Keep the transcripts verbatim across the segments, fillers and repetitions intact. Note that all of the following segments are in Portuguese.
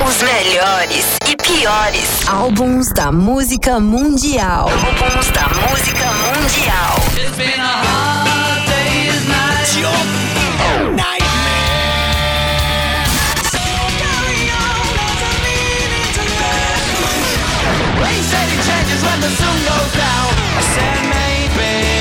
Os melhores e piores álbuns da música mundial. Álbuns da música mundial. It's been a hard day's night. Your nightmare. So carry on as a meaning to life. They say it changes when the sun goes down. I said maybe.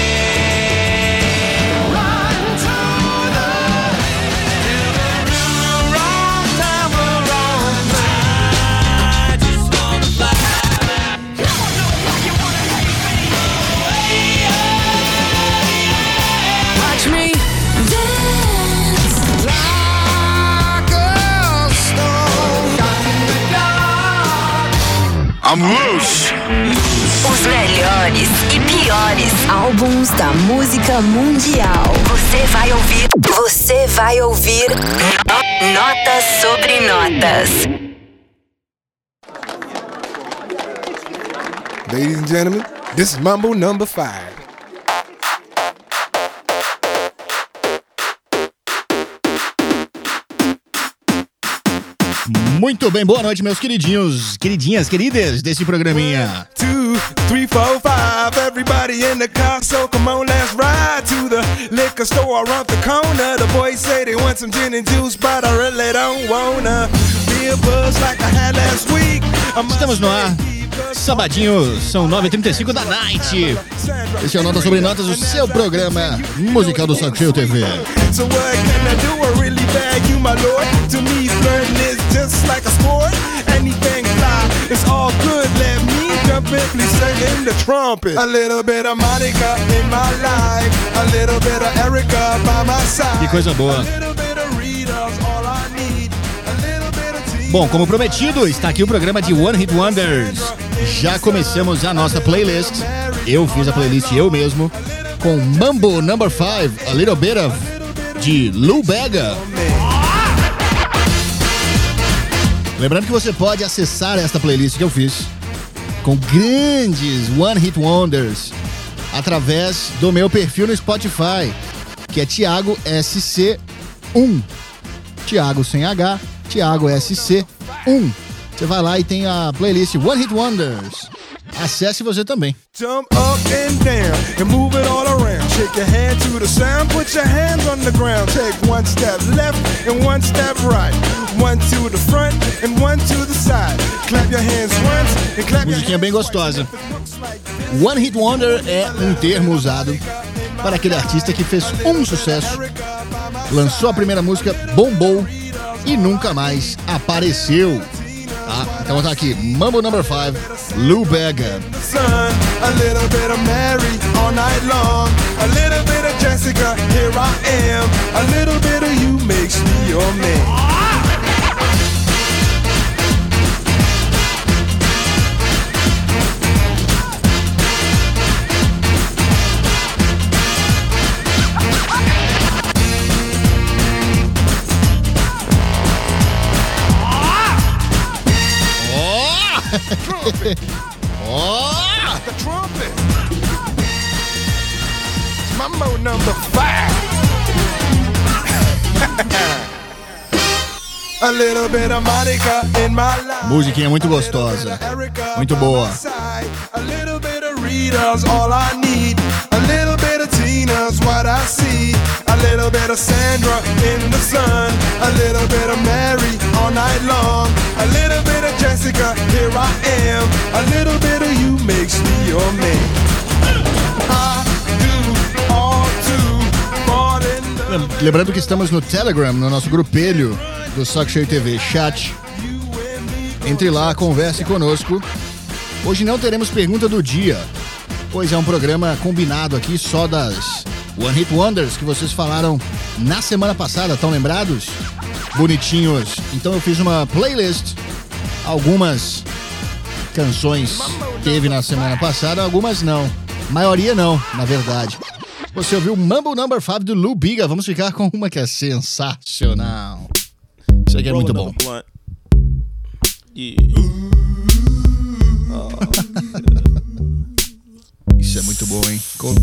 I'm loose. Os melhores e piores álbuns da música mundial. Você vai ouvir. Você vai ouvir no- Notas sobre Notas. Ladies and gentlemen, this is Mambo number five. Muito bem, boa noite, meus queridinhos, queridinhas, queridas desse programinha. Two, three, four, five, everybody in the car, so come on, let's ride to the liquor store around the corner. The boys say they want some gin and juice, but I really don't wanna be a buzz like I had last week. Estamos no ar, sabadinho, são nove e trinta e cinco da night. Esse é o Nota Sobre Notas, o seu programa musical do Saco Cheio T V. So what can I do? I really beg you, my lord. To me, flirting is just like a sport. Anything fly, it's all good. Let me jump in, please sing the trumpet. A little bit of Monica in my life. A little bit of Erica by my side. Que coisa boa. A little bit of Rita's all I need. A little bit of tea. Bom, como prometido, está aqui o programa de One Hit Wonders. Já começamos a nossa playlist. Eu fiz a playlist eu mesmo com Mambo number five, A Little Bit of, de Lou Bega. Lembrando que você pode acessar esta playlist que eu fiz com grandes One Hit Wonders através do meu perfil no Spotify, que é Thiago S C um. Thiago sem H, Thiago S C um. Você vai lá e tem a playlist One Hit Wonders. Acesse você também. Jump up and down and move it all around. Shake your hand to the sound, put your hands on the ground. Take one step left and one step right. One to the front and one to the side. Clap your hands once and clap your Musiquinha bem gostosa. One Hit Wonder é um termo usado para aquele artista que fez um sucesso, lançou a primeira música, bombou e nunca mais apareceu. Tá? Então tá aqui, Mambo number five, Lou Bega. A little bit of Mary all night long. A little bit of Jessica, here I am. A little bit of you makes me your man. Oh! The trumpet. Mambo number five. A little bit of Monica in my life. Musiquinha muito gostosa, muito boa. A little bit of Rita's all I need. A little bit of Tina's what I see. A little bit of Sandra in the sun. A little bit of Mary all night long. A little bit of Jessica, here I am. A little bit of you makes me your man. I do all to fall in love. Lembrando que estamos no Telegram, no nosso grupelho do Saco Cheio T V Chat. Entre lá, converse conosco. Hoje não teremos pergunta do dia, pois é um programa combinado aqui só das One Hit Wonders que vocês falaram na semana passada, estão lembrados? Bonitinhos. Então eu fiz uma playlist, algumas canções teve na semana passada, algumas não. Maioria não, na verdade. Você ouviu Mambo number five do Lou Bega. Vamos ficar com uma que é sensacional. Isso aqui é muito bom. Isso é muito bom, hein? Com...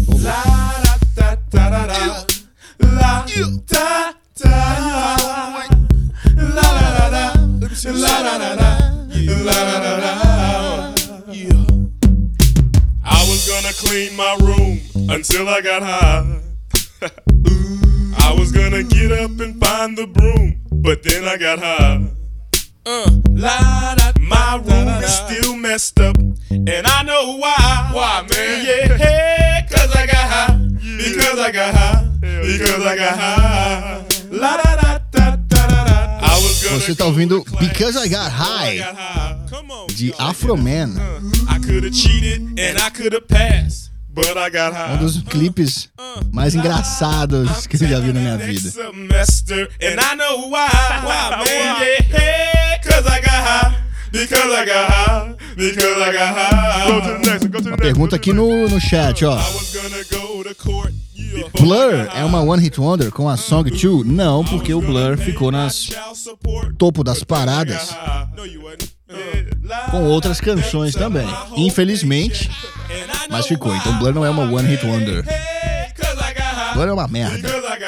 La da da da, la da da da. Yeah. I was gonna clean my room until I got high. I was gonna get up and find the broom, but then I got high. Uh, la, da, my room da, da, da. Is still messed up, and I know why. Why, man? Yeah, hey, cause I got high. Yeah. Because I got high. Hell because yeah. I got high. La da da da da da da. I was gonna Você tá ouvindo Because I Got High, de Afroman. I could have cheated and I could have passed. But I got high. Um dos clipes mais engraçados que eu já vi na minha vida. And I know why. Why, man? Yeah, cause I got high. Because I got high. Because I got high. Go to the next, go to the Uma pergunta aqui no, no chat, ó. Blur é uma One Hit Wonder com a Song two? Não, porque o Blur ficou nas topo das paradas com outras canções também. Infelizmente, mas ficou. Então Blur não é uma One Hit Wonder. Blur é uma merda.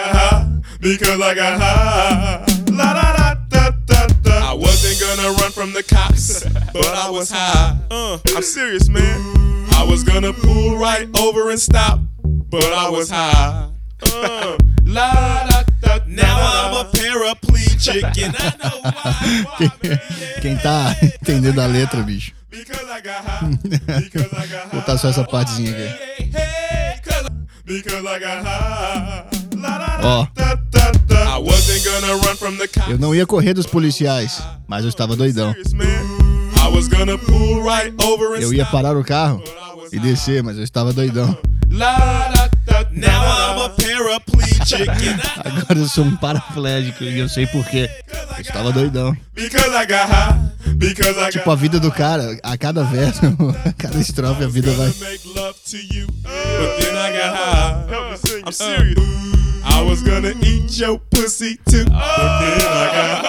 I wasn't gonna run from the cops, but I was high. Uh, I'm serious, man. I was gonna pull right over and stop, but I was high. Uh, la, da, da, now I'm a paraplegic and I know why. why quem, quem tá entendendo a letra, bicho? Vou botar só essa partezinha aqui. Ó, eu não ia correr dos policiais, mas eu estava doidão. Eu ia parar o carro e descer, mas eu estava doidão. Agora eu sou um paraplégico e eu sei porquê. Eu estava doidão. Tipo, a vida do cara, a cada verso, a cada estrofe, a vida vai. I'm serious. I was gonna eat your pussy too. But then I got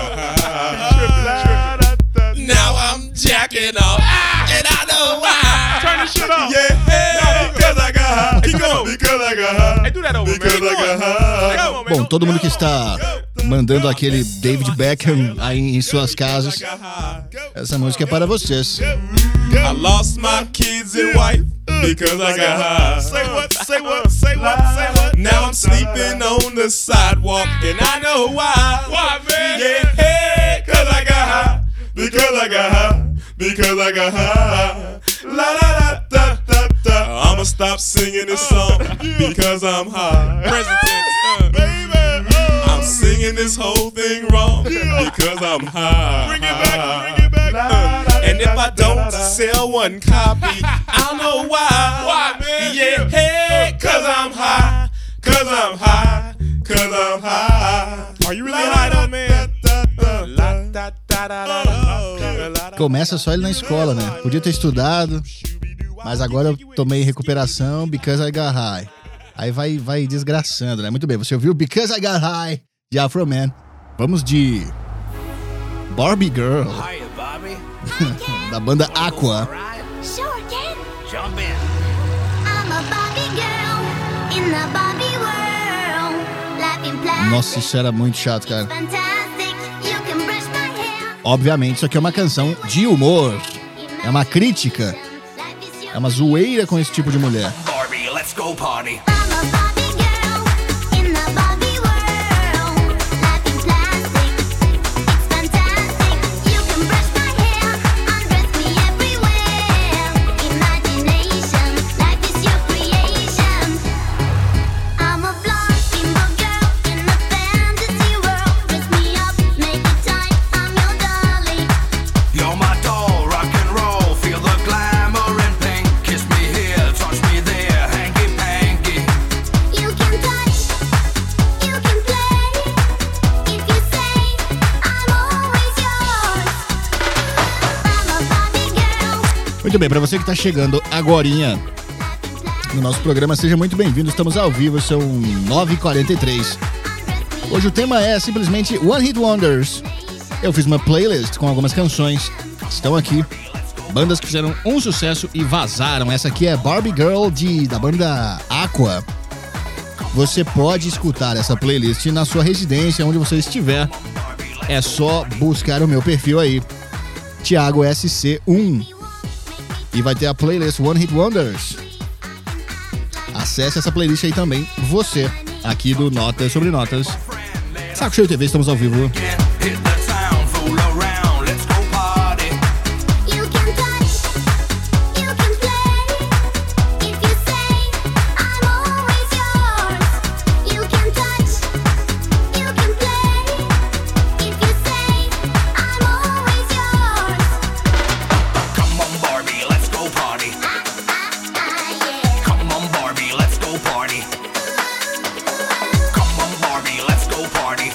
high. Now I'm jacking off, and I know why. Turn this shit off. Yeah, because I got high. Keep going. Because I got high. Hey, do that over, because man. I got high. Bom, todo mundo que está mandando aquele David Beckham aí em suas casas, essa música é para vocês. I lost my kids and wife because I got high. Say what, say what, say what, say what. Now I'm sleeping on the sidewalk and I know why. Why, man? Yeah, hey, cause I got high. Because I got high. Because I got high. La da da da da da. I'ma stop singing this song because I'm high. Present tense, uh, baby. Oh. I'm singing this whole thing wrong because I'm high. Bring it back, bring it back. Uh, and if I don't sell one copy, I don't know why. Why, man? Yeah, hey, cause I'm high. Cause I'm high. Cause I'm high. Are you really high though, man? Começa só ele na escola, né? Podia ter estudado, mas agora eu tomei recuperação because I got high. Aí vai, vai desgraçando, né? Muito bem, você ouviu Because I Got High, de Afroman. Vamos de Barbie Girl, da banda Aqua. Sure, Ken. Jump in. I'm a Barbie girl in the Barbie world. Life in plastic. Nossa, isso era muito chato, cara. Fantastic. You can brush my hair. Obviamente, isso aqui é uma canção de humor. É uma crítica. É uma zoeira com esse tipo de mulher. Barbie, let's go party. I'm a Barbie girl in the Barbie world. Life in plastic. It's fantastic. You can brush my hair, undress me everywhere. Imagination, life is your creation. I'm a blonde bimbo girl in a fantasy world. Dress me up, make it tight, I'm your dolly. You're my doll, rock and roll. Feel the glamour and pink. Kiss me here, touch me there, hanky panky. You can touch, you can play. If you say, I'm always yours. I'm a Barbie girl. Muito bem, pra você que tá chegando agorinha no nosso programa, seja muito bem-vindo. Estamos ao vivo, são nove e quarenta e três. Hoje o tema é simplesmente One Hit Wonders. Eu fiz uma playlist com algumas canções que estão aqui. Bandas que fizeram um sucesso e vazaram. Essa aqui é Barbie Girl, de, da banda Aqua. Você pode escutar essa playlist na sua residência, onde você estiver. É só buscar o meu perfil aí, Thiago S C um. E vai ter a playlist One Hit Wonders. Acesse essa playlist aí também, você, aqui do Notas sobre Notas. Saco Cheio T V, estamos ao vivo. Hit the town, fool around, let's go party. You can touch, you can play. If you say I'm always yours, you can touch, you can play. If you say I'm always yours, Come on, Barbie, let's go party. ah yeah. Come on, Barbie, let's go party. Come on, Barbie, let's go party.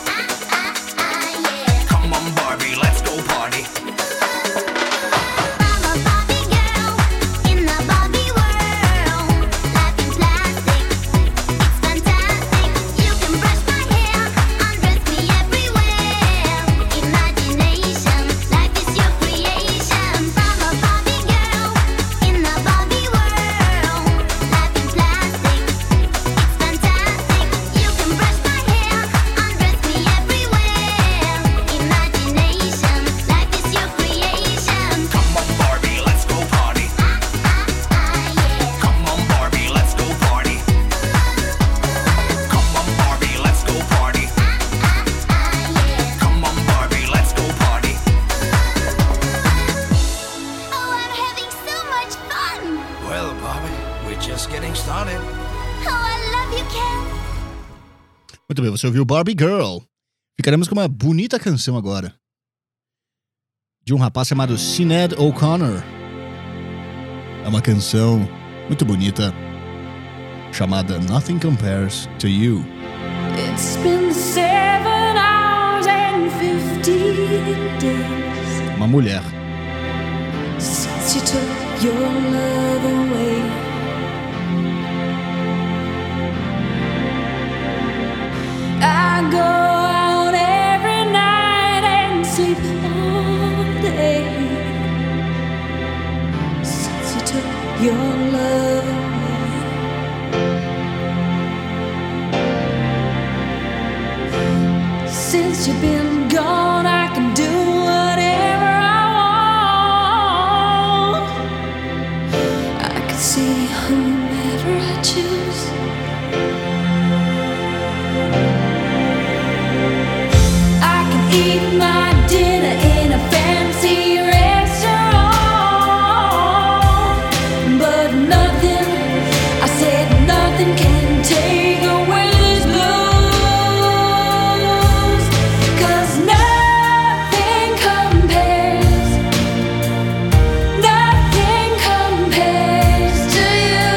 Come on, Barbie, let's go party. I'm a Barbie girl in the Barbie world. Life in plastic, it's fantastic. You can brush my hair, undress me everywhere. Imagination, life is your creation. I'm a Barbie girl in the Barbie world. Life in plastic, it's fantastic. You can brush my hair, undress me everywhere. Imagination, life is your creation. Come on, Barbie, let's go party. Come on, Barbie, let's go party. Come on, Barbie, let's go party. Come on, Barbie, let's go party. Oh, I'm having so much fun. Well, Barbie, we're just getting started. Oh, I love you, Ken. Muito bem, você ouviu Barbie Girl. Ficaremos com uma bonita canção agora, de um rapaz chamado Sinead O'Connor. É uma canção muito bonita, chamada Nothing Compares to You. It's been seven hours and fifteen days Uma mulher. since you took your love away. I go out every night and sleep all day since you took your love away. Since you've been gone, I can do whatever I want. I can see whomever I choose. I can eat my dinner in a fancy restaurant, but nothing, I said nothing can take away these blues. 'Cause nothing compares, nothing compares to you.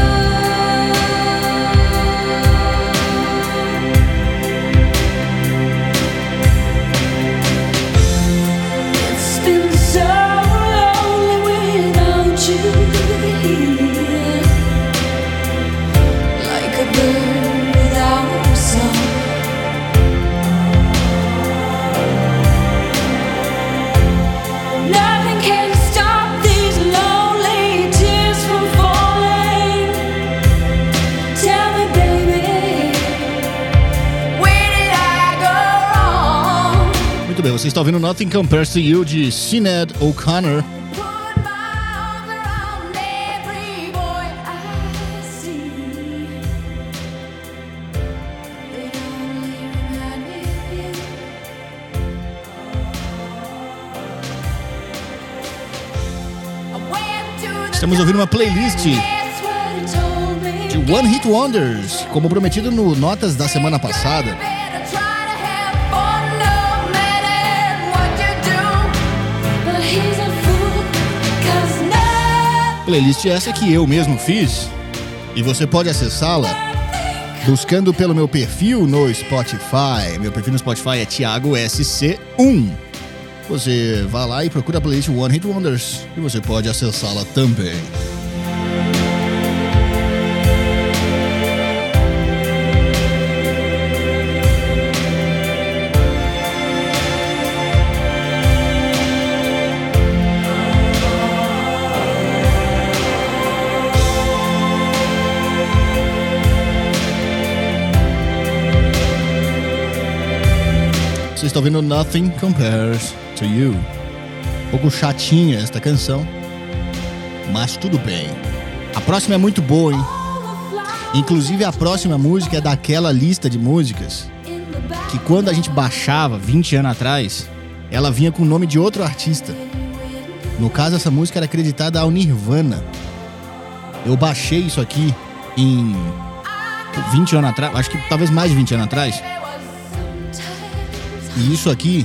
It's been so lonely without you here, like a bird without a song. Nothing can stop these lonely tears from falling. Tell me, baby, where did I go wrong? Muito bem, você está ouvindo Nothing Compares to You, de Sinead O'Connor. Put my arms around every boy I see. They only remind me of you. I went to the Estamos ouvindo uma playlist That's what he told me. de One Hit Wonders, como prometido no Notas da semana passada. Better try to have fun, no matter what you do. But he's a fool, 'cause nothing Playlist essa que eu mesmo fiz, e você pode acessá-la buscando pelo meu perfil no Spotify. Meu perfil no Spotify é Thiago S C um. Você vai lá e procura a playlist One Hit Wonders e você pode acessá-la também. Você está ouvindo Nothing Compares to You. Um pouco chatinha esta canção, mas tudo bem. A próxima é muito boa, hein? Inclusive a próxima música é daquela lista de músicas que quando a gente baixava vinte anos atrás, ela vinha com o nome de outro artista. No caso, essa música era acreditada ao Nirvana. Eu baixei isso aqui em vinte anos atrás, acho que talvez mais de vinte anos atrás. E isso aqui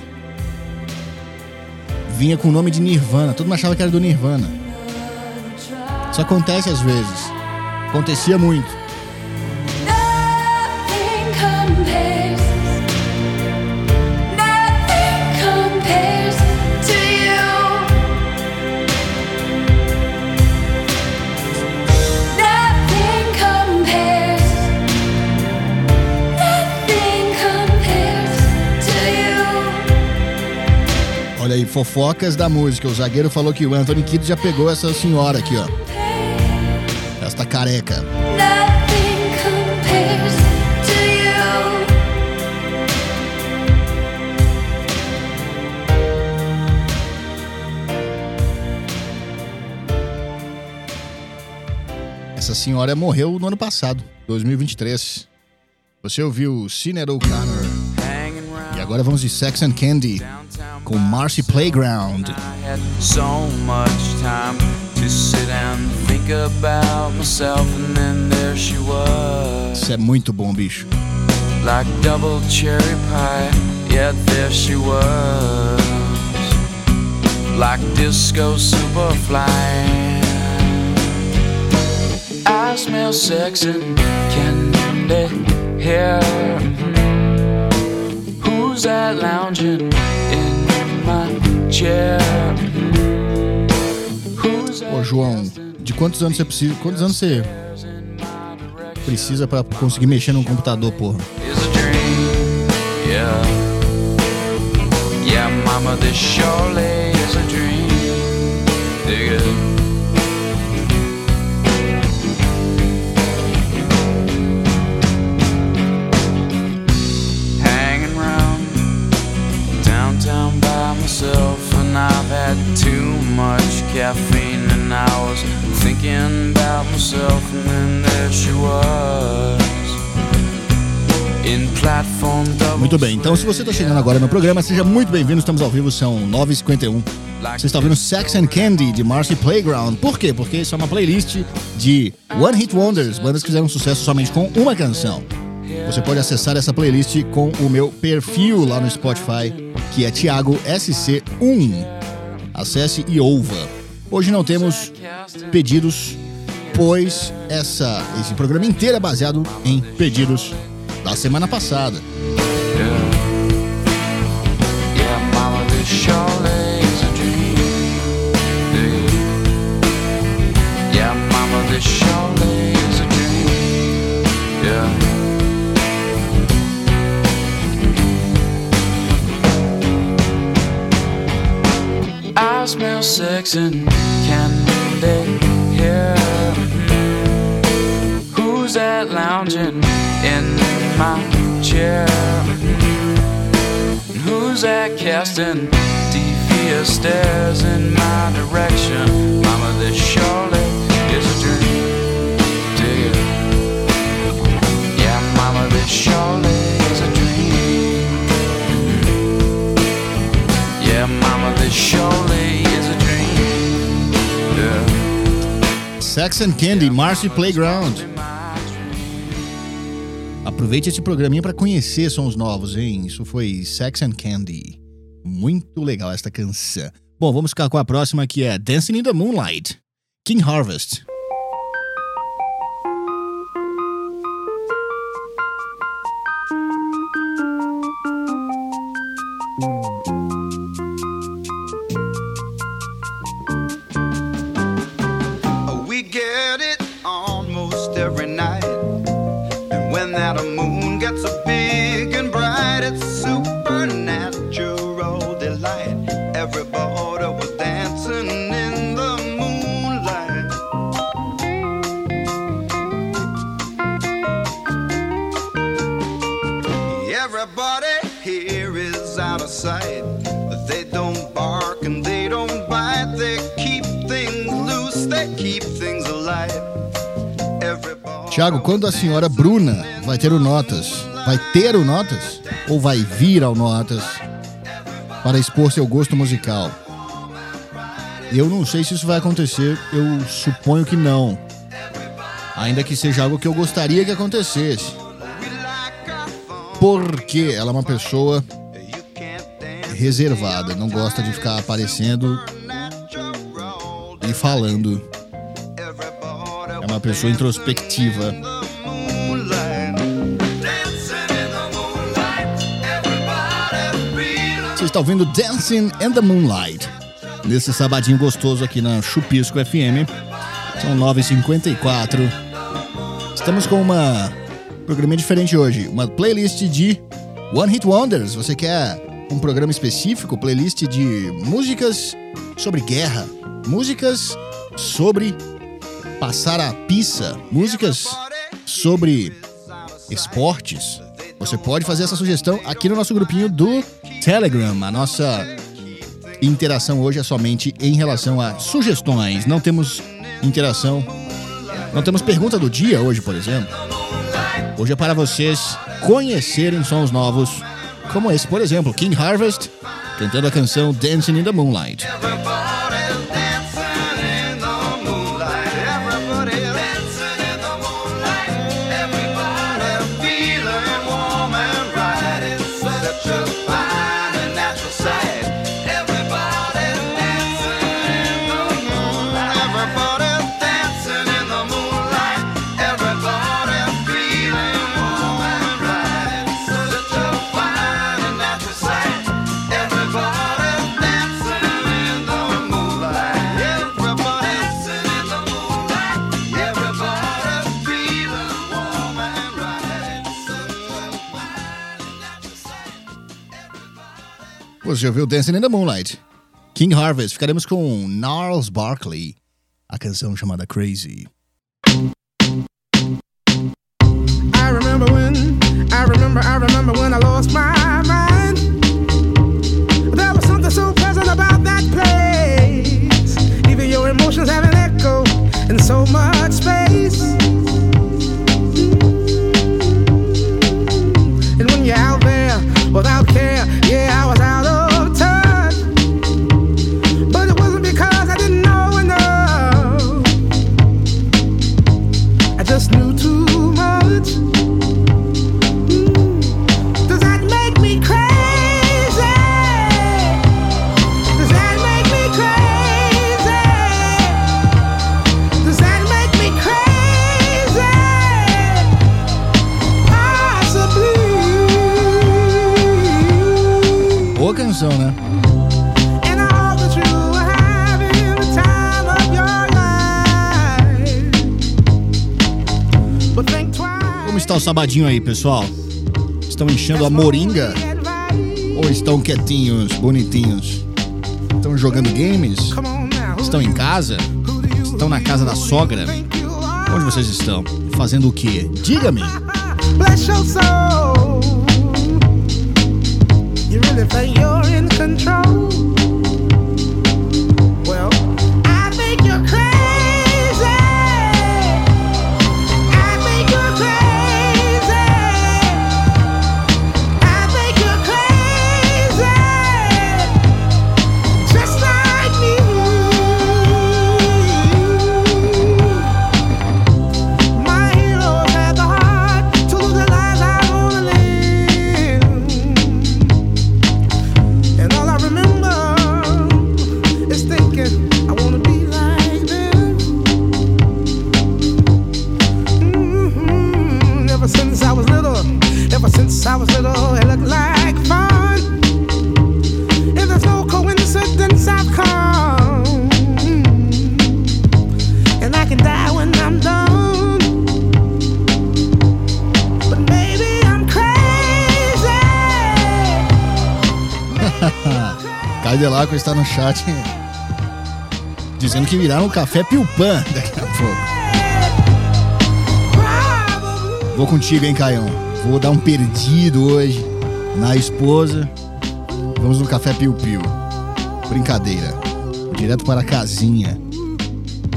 vinha com o nome de Nirvana. Todo mundo achava que era do Nirvana. Isso acontece às vezes. Acontecia muito. Nothing compares, nothing compares to you. Nothing compares, nothing compares to you. Olha aí, fofocas da música. O zagueiro falou que o Anthony Kidd já pegou essa senhora aqui, ó. Esta careca. Nothing compares to you. Essa senhora morreu no ano passado, dois mil e vinte e três. Você ouviu Sinéad O'Connor. E agora vamos de Sex and Candy com Marcy Playground. I had so much time to sit and think about myself, and then there she was, Isso é muito bom, bicho. like double cherry pie. Yeah, there she was, like disco superfly. I smell sex and candy here. Who's that lounging in my chair? Who's Ô, that João, de quantos anos você precisa? Quantos anos você precisa pra conseguir mexer num computador, porra? is a dream? Yeah, yeah, mama, this surely is a dream. Dig it. Hanging round downtown by myself, and I've had too much caffeine, and I was thinking about myself, and then there she was in platform double. Muito bem, então se você tá chegando agora no programa, seja muito bem-vindo, estamos ao vivo, são nove e cinquenta e um. Você está ouvindo Sex and Candy, de Marcy Playground. Por quê? Porque isso é uma playlist de One Hit Wonders, bandas que fizeram sucesso somente com uma canção. Você pode acessar essa playlist com o meu perfil lá no Spotify, que é Thiago S C um. Acesse e ouva. Hoje não temos pedidos, pois essa, esse programa inteiro é baseado em pedidos da semana passada. Yeah, mama, this surely is a dream. Dig it. Yeah, mama, this surely is a dream. Yeah. I smell sex and candy here. Who's that lounging in my chair? And who's that casting devious stares in my direction? Mama, this surely is a dream. Dig it. Yeah, mama, this surely is a dream. Yeah, mama, this surely is a dream. Yeah. Sex and Candy, Marcy Playground. Aproveite esse programinha para conhecer sons novos, hein? Isso foi Sex and Candy. Muito legal esta canção. Bom, vamos ficar com a próxima, que é Dancing in the Moonlight, King Harvest. We get it almost every night. And when that moon gets so big and bright, it's supernatural delight. Everybody was dancing in the moonlight. Tiago, quando a senhora Bruna vai ter o Notas? Vai ter o Notas? Ou vai vir ao Notas para expor seu gosto musical? Eu não sei se isso vai acontecer, eu suponho que não. Ainda que seja algo que eu gostaria que acontecesse. Porque ela é uma pessoa reservada, não gosta de ficar aparecendo e falando. É uma pessoa introspectiva. Você está ouvindo Dancing in the Moonlight nesse sabadinho gostoso aqui na Chupisco F M. São nove e cinquenta e quatro. Estamos com uma programa diferente hoje, uma playlist de One Hit Wonders. Você quer um programa específico, playlist de músicas sobre guerra, músicas sobre passar a pizza, músicas sobre esportes? Você pode fazer essa sugestão aqui no nosso grupinho do Telegram. A nossa interação hoje é somente em relação a sugestões. Não temos interação, não temos pergunta do dia hoje, por exemplo. Hoje é para vocês conhecerem sons novos, como esse, por exemplo, King Harvest cantando a canção Dancing in the Moonlight. Você ouviu Dancing in the Moonlight, King Harvest. Ficaremos com Gnarls Barkley, a canção chamada Crazy. I remember when, I remember, I remember when I lost my mind. There was something so pleasant about that place. Even your emotions have an echo in so much space. And when you're out there without care, yeah, I was out of touch. But it wasn't because I didn't know enough. I just knew too much. Mm. Does that make me crazy? Does that make me crazy? Does that make me crazy? Possibly. Boa canção, né? And I hope that you are having the time of your life. But think twice. Como está o sabadinho aí, pessoal? Estão enchendo a moringa? Ou estão quietinhos, bonitinhos? Estão jogando games? Come on now. Estão em casa? Estão na casa da sogra? Onde vocês estão? Fazendo o quê? Diga-me! Bless your soul. You really think you're in control? Well, I think you're crazy. I think you're crazy. I think you're crazy. Just like me. My heroes had the heart to lose their lives. I wanna live. And all I remember is thinking I wanna be like them. Mm-hmm. Ever since I was little, ever since I was little, it looked like fun. And there's no coincidence I've come. And I can die when I'm done. But maybe I'm crazy. Caio Delaco está no chat dizendo que virá um café Pilpan daqui a pouco. Vou contigo, hein, Caião? Vou dar um perdido hoje na esposa. Vamos no café Piu Piu. Brincadeira. Direto para a casinha.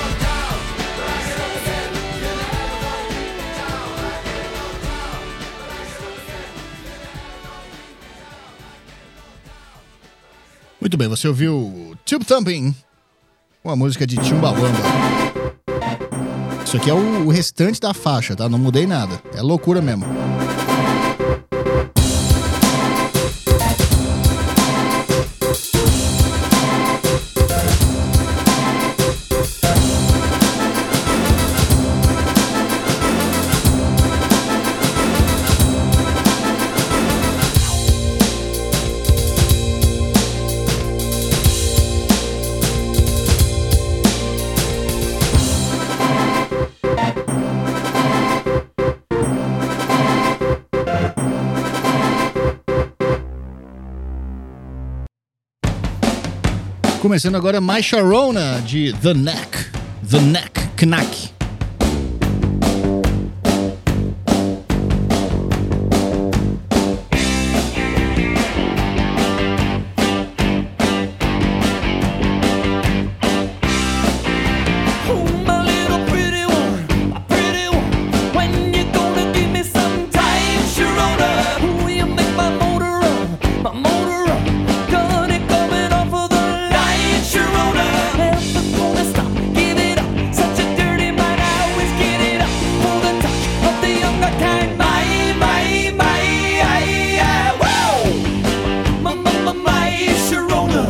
Muito bem, você ouviu Tube Thumping, uma música de Chumbawamba. Isso aqui é o, o restante da faixa, tá? Não mudei nada. É loucura mesmo. Começando agora My Sharona de The Neck. The Neck Knack. Oh, my little pretty one, my pretty one. When you gonna give me some time, Sharona? Oh, you make my motor run, my motor run. Got it coming off of the line, Sharona. Never gonna stop, give it up. Such a dirty mind, I always get it up. For the touch of the younger kind, my, my, my, I, I, whoa! My, my, my, my, Sharona.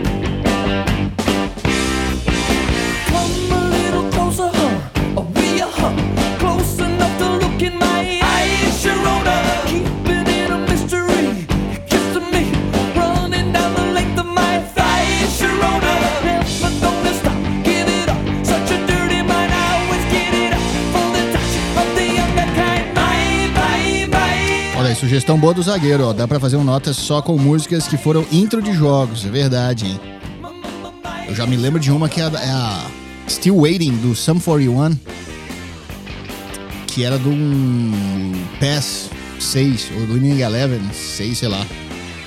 Come a little closer, huh? Are we a huh? Close enough to look in my eyes, Sharona. Keeping it a mystery, kissing me, running down the length of my thighs, Sharona. Never gonna stop, give it up. Such a dirty mind, I always get it up. For the touch of the younger kind, my, my, my. Olha aí, sugestão boa do zagueiro, ó. Dá pra fazer um notas só com músicas que foram intro de jogos, é verdade, hein? Eu já me lembro de uma que é a, é a Still Waiting, do Sum quarenta e um, que era do um P E S seis, ou do Winning Eleven seis, sei lá.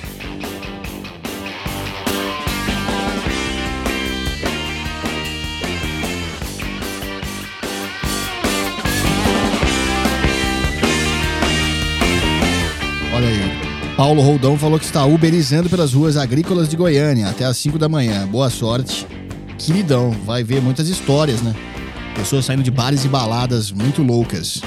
Olha aí. Paulo Roldão falou que está uberizando pelas ruas agrícolas de Goiânia até às cinco da manhã. Boa sorte. Queridão, vai ver muitas histórias, né? Pessoas saindo de bares e baladas muito loucas.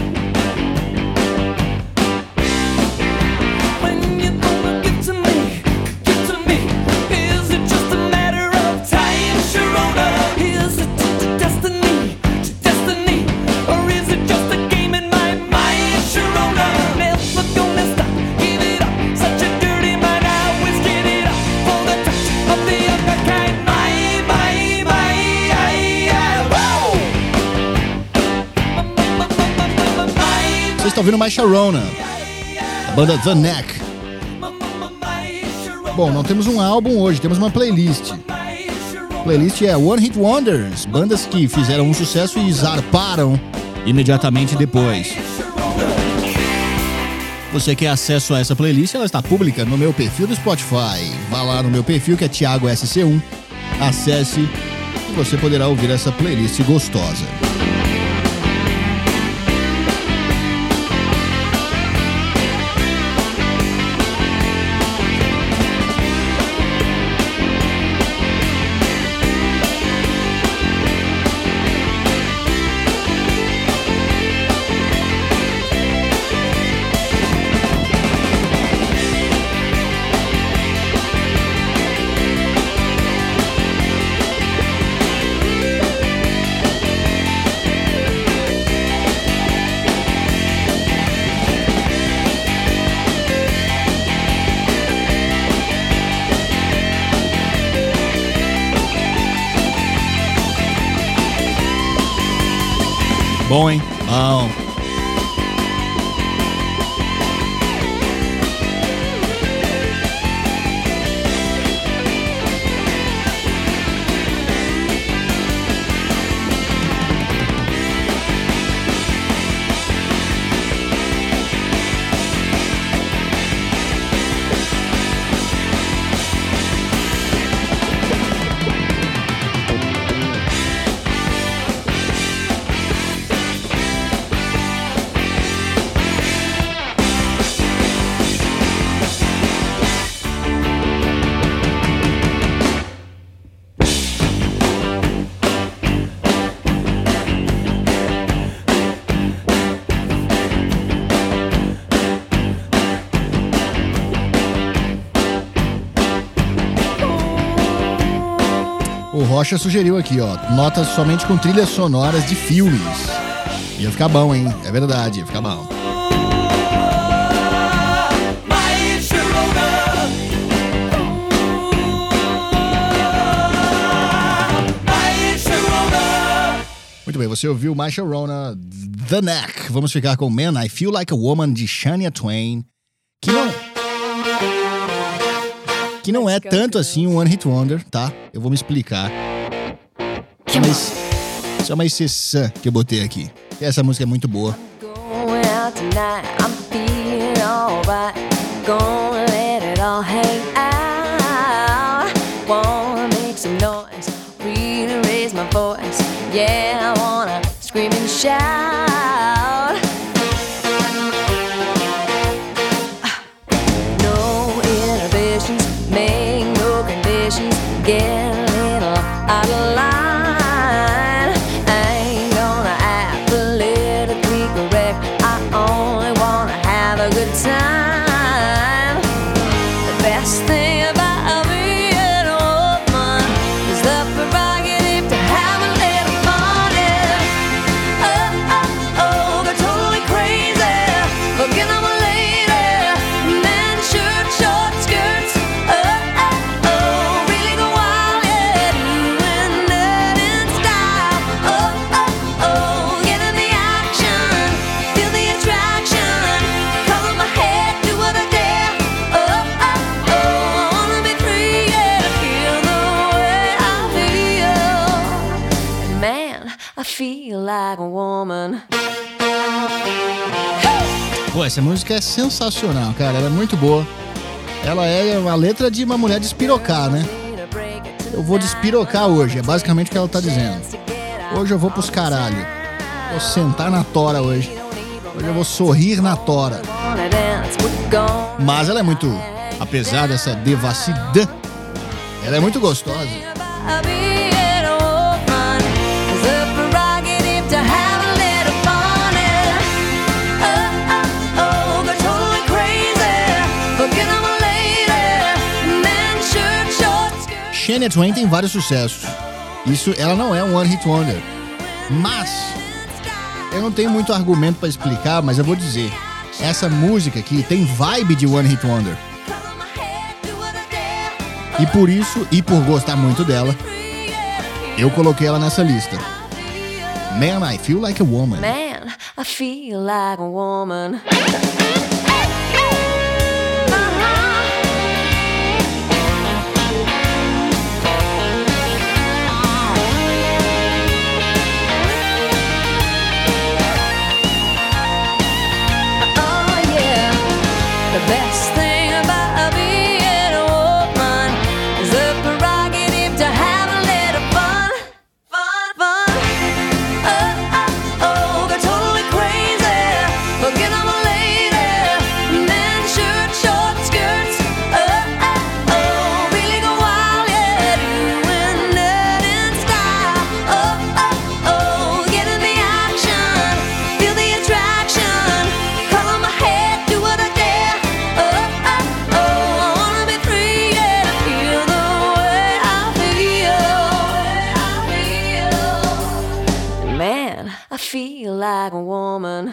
When you gonna get to me, get to me? Is it just a matter of time, Sharona? Is it to destiny, to destiny? Or is it just a game in my mind, Sharona? Never gonna stop, give it up. Such a dirty mind, I always get it up. For the touch of the younger kind, my, my, my, I, I, whoa! My, my, my, my, my, my, my, Vocês estão ouvindo mais Sharona, a banda The Knack. Bom, não temos um álbum hoje, temos uma playlist. A playlist é One Hit Wonders, bandas que fizeram um sucesso e zarparam imediatamente depois. Você quer acesso a essa playlist? Ela está pública no meu perfil do Spotify. Vá lá no meu perfil, que é Thiago S C um. Acesse e você poderá ouvir essa playlist gostosa. Bom, hein? Bom. O Rocha sugeriu aqui, ó, notas somente com trilhas sonoras de filmes. Ia ficar bom, hein? É verdade, ia ficar bom. my Sharona. My Sharona. Muito bem, você ouviu My Sharona, The Knack. Vamos ficar com Man, I Feel Like a Woman, de Shania Twain. Que não... Que não é tanto assim um One Hit Wonder, tá? Eu vou me explicar. Mas Isso é uma exceção que eu botei aqui. E essa música é muito boa. Going out tonight, I'm feeling alright. Gonna let it all hang out. Wanna make some noise, really raise my voice. Yeah, I wanna scream and shout. No inhibitions, make no conditions. Get a little out of line. Time. The best thing about being a woman is the prerogative to have a little fun. Oh, oh, oh, they're totally crazy. Forget I'm a lady. Men, shirt, short skirts. Oh, oh, oh, really go wild, yeah. Doing that in style. Oh, oh, oh, get in the action. Feel the attraction. Color my head. I feel like a woman. Pô, essa música é sensacional, cara. Ela é muito boa. Ela é uma letra de uma mulher despirocar, né? Eu vou despirocar hoje, é basicamente o que ela tá dizendo. Hoje eu vou pros caralho. Vou sentar na tora hoje. Hoje eu vou sorrir na tora. Mas ela é muito, apesar dessa devassidão, ela é muito gostosa. Shania Twain tem vários sucessos. Isso, ela não é um one hit wonder. Mas eu não tenho muito argumento pra explicar, mas eu vou dizer. Essa música aqui tem vibe de one hit wonder. E por isso, e por gostar muito dela, eu coloquei ela nessa lista. Man, I Feel Like a Woman. Man, I feel like a woman. The best thing about being a woman is the prerogative to have a little fun, fun, fun. Oh, oh, oh, they're totally crazy. Forget I'm a lady. Men, shirt, short skirts. Oh, oh, oh, really go wild, yeah. Doing that in style. Oh, oh, oh, get in the action. Feel the attraction. Color my head, do what I dare. I feel like a woman.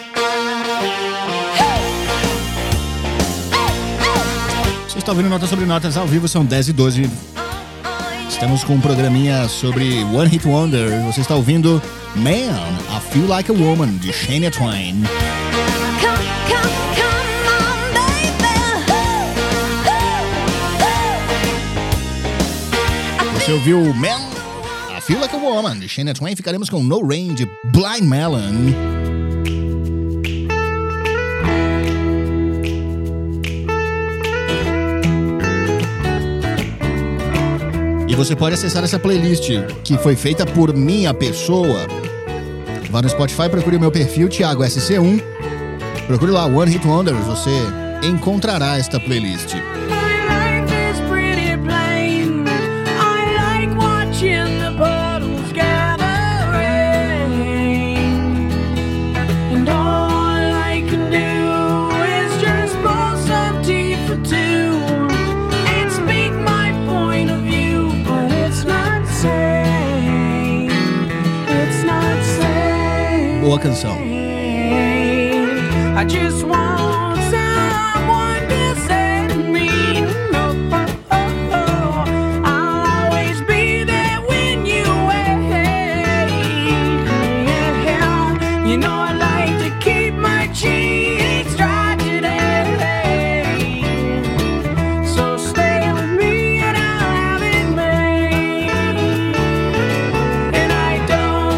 Você está ouvindo Notas sobre Notas ao vivo, são dez e doze. Estamos com um programinha sobre One Hit Wonder. Você está ouvindo Man, I Feel Like a Woman, de Shania Twain. Come, come, come on, baby. Você ouviu Man, I Feel Like a Woman, de Shania Twain. Ficaremos com No Rain, de Blind Melon. E você pode acessar essa playlist, que foi feita por minha pessoa. Vá no Spotify, procure o meu perfil, Thiago S C um. Procure lá, One Hit Wonders, você encontrará esta playlist. Boa canção. I just want someone to save me. Oh, oh, oh. I'll always be there when you wait. Yeah, you know I like to keep my cheeks dry today. So stay with me and I'll have it made. And I don't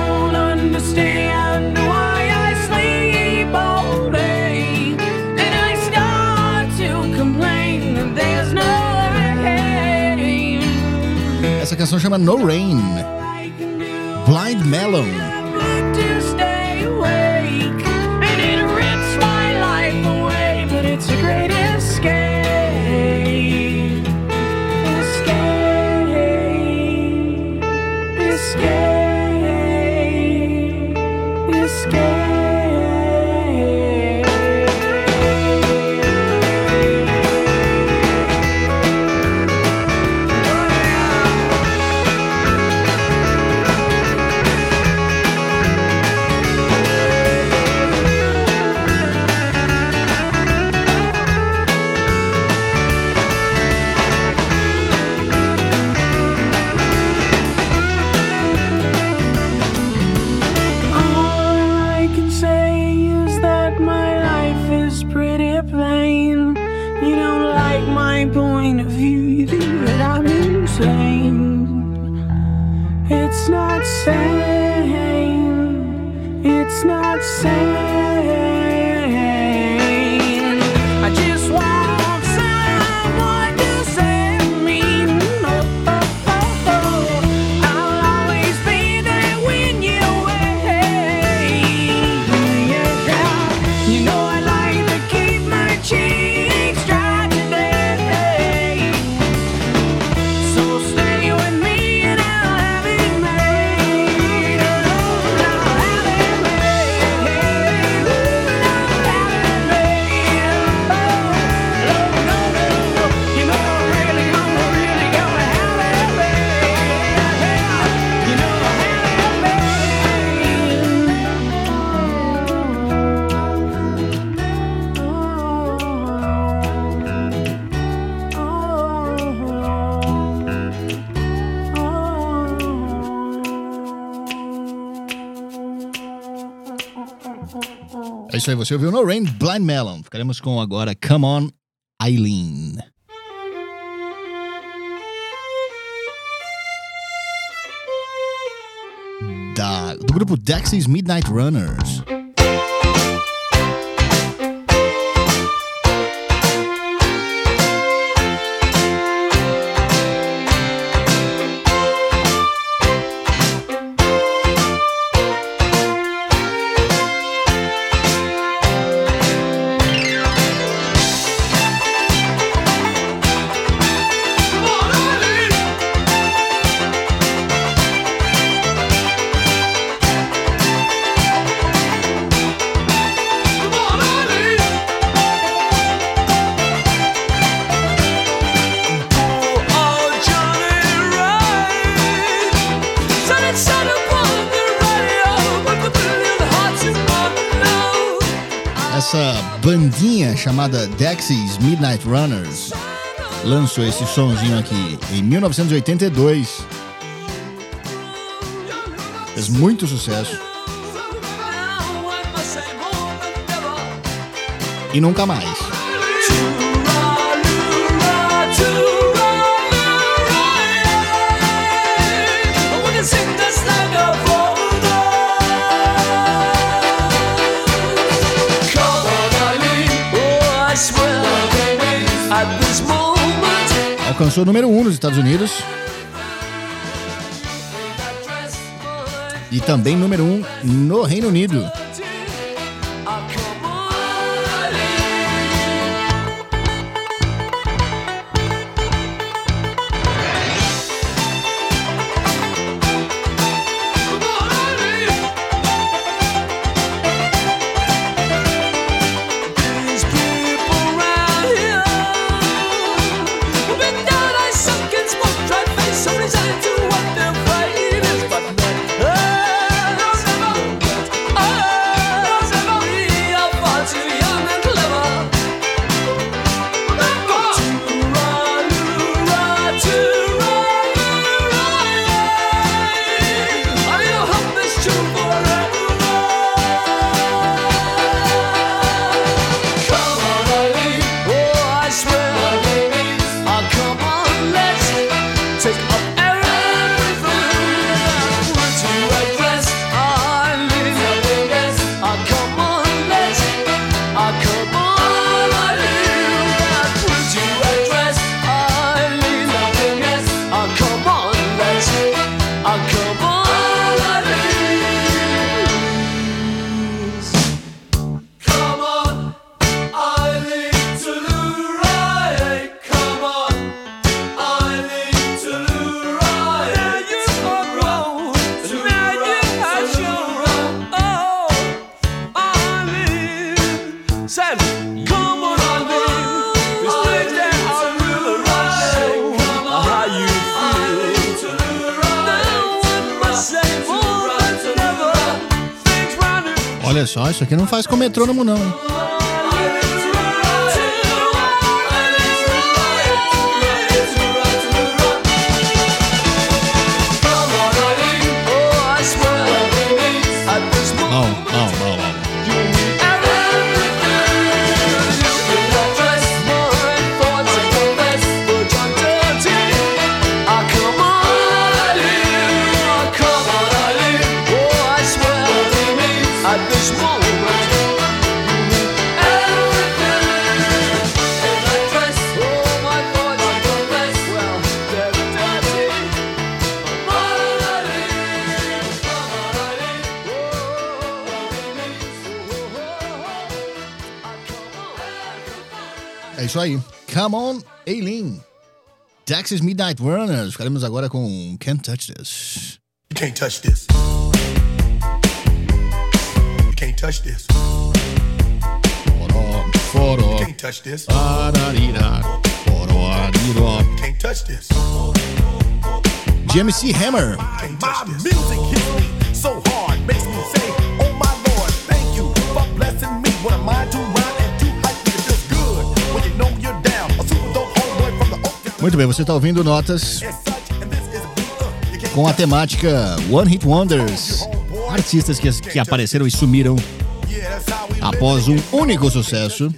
canção chama No Rain. Blind Melon. To stay awake, and it rips my life away, but it's a great escape. Escape. Escape. Escape. Point of view, you think that I'm insane. It's not sane. It's not sane. I just want someone to save me. Oh, oh, oh, oh. I'll always be there when you're away. Yeah, you know I like to keep my cheeks dry. É isso aí, você ouviu No Rain, Blind Melon. Ficaremos com agora Come On, Eileen. Da, do grupo Dexys Midnight Runners. Essa bandinha chamada Dexys Midnight Runners lançou esse sonzinho aqui em mil novecentos e oitenta e dois. Fez muito sucesso. E nunca mais. Alcançou o número um nos Estados Unidos e também número um no Reino Unido. Oh Olha só, isso aqui não faz com metrônomo não, hein? Bom, bom, bom, bom. É isso aí. Come on, Aileen. Texas Midnight Runners. Ficaremos agora com Can't Touch This. You can't touch this. You can't touch this. Foró, foró. You can't touch this. Ararira, foró, ariró. You can't touch this. G M C Hammer. Can't touch this. My music hits me so hard, makes me say, oh my Lord, thank you for blessing me. What am I to rhyme and to hype me? It feels good when you know you're down. A super dope homeboy from the Oak Town. Muito bem, você está ouvindo Notas com a temática One Hit Wonders. Artistas que, que apareceram e sumiram após um único sucesso.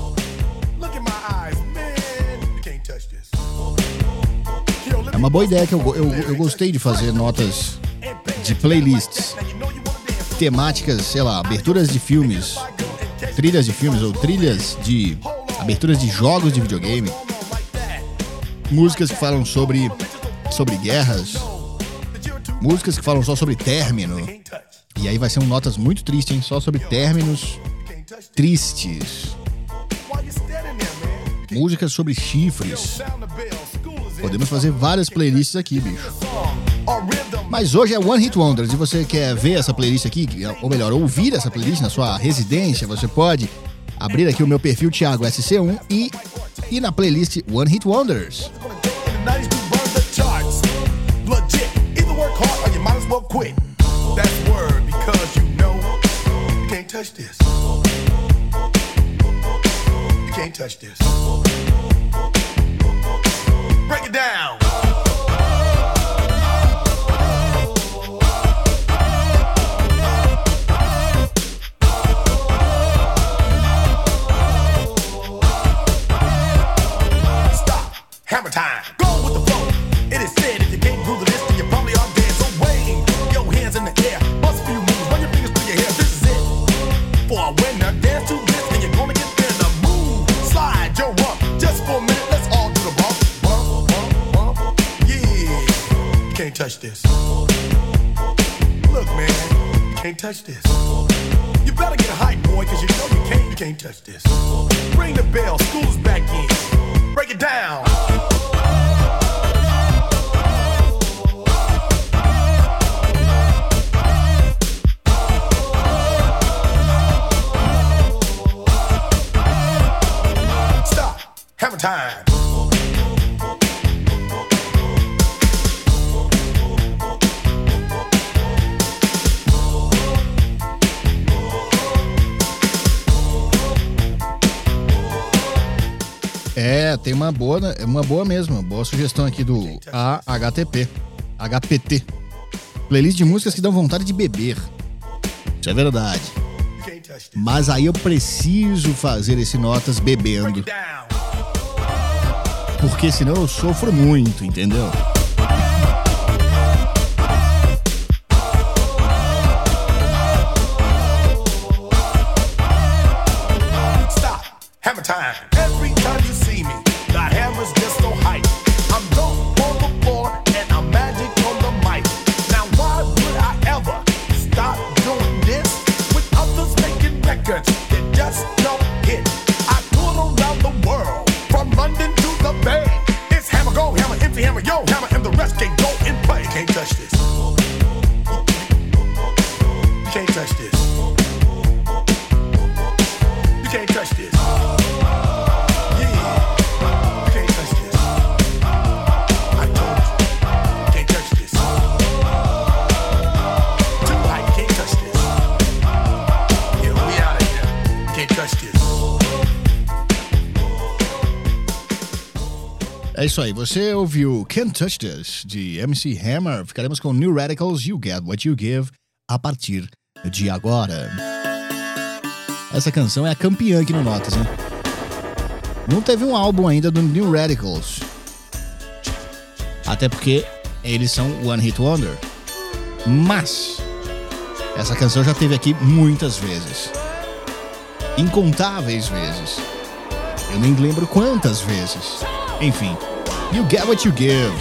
É uma boa ideia que eu, eu, eu gostei de fazer notas de playlists temáticas, sei lá, aberturas de filmes, trilhas de filmes ou trilhas de aberturas de jogos de videogame, músicas que falam sobre, sobre guerras, músicas que falam só sobre término. E aí vai ser um Notas muito triste, hein? Só sobre términos tristes. Músicas sobre chifres. Podemos fazer várias playlists aqui, bicho. Mas hoje é One Hit Wonders. E você quer ver essa playlist aqui, ou melhor, ouvir essa playlist na sua residência, você pode abrir aqui o meu perfil Thiago S C um e ir na playlist One Hit Wonders. Touch this. You can't touch this. Break it down. Stop. Hammer time. Go with the flow. It is said if you can't groove the list, then you probably are dead. So wave your hands in the air. Bust a few moves. Run your fingers through your hair. This is it. For a winner, dance to this, and you're gonna get there. The move, slide your rump. Just for a minute, let's all do the bump, bump, bump, bump. Yeah, you can't touch this. Look, man, you can't touch this. You better get hype, boy, cause you know you can't, you can't touch this. Ring the bell, school's back in. Break it down. Hammer time. É, tem uma boa, uma boa mesmo, uma boa sugestão aqui do A H T P, H P T. Playlist de músicas que dão vontade de beber. Isso é verdade. Mas aí eu preciso fazer esse Notas bebendo. Porque senão eu sofro muito, entendeu? Stop. Hammer time. Every time you see me, the hammer's just so hype. I'm dope on the floor and I'm magic on the mic. Now why would I ever stop doing this with others making records that just don't hit? I tour around the world from London to the Bay. It's hammer, go, hammer, empty hammer, yo, hammer, and the rest can go and play. You can't touch this. You can't touch this. You can't touch this. Yeah, you can't touch this. I told you, you can't touch this. Too high, you can't touch this. É isso aí, você ouviu Can't Touch This, de M C Hammer. Ficaremos com New Radicals, You Get What You Give, a partir de agora. Essa canção é a campeã aqui no Notas, né? Não teve um álbum ainda do New Radicals. Até porque eles são One Hit Wonder. Mas essa canção já teve aqui muitas vezes. Incontáveis vezes. Eu nem lembro quantas vezes. Enfim, You Get What You Give.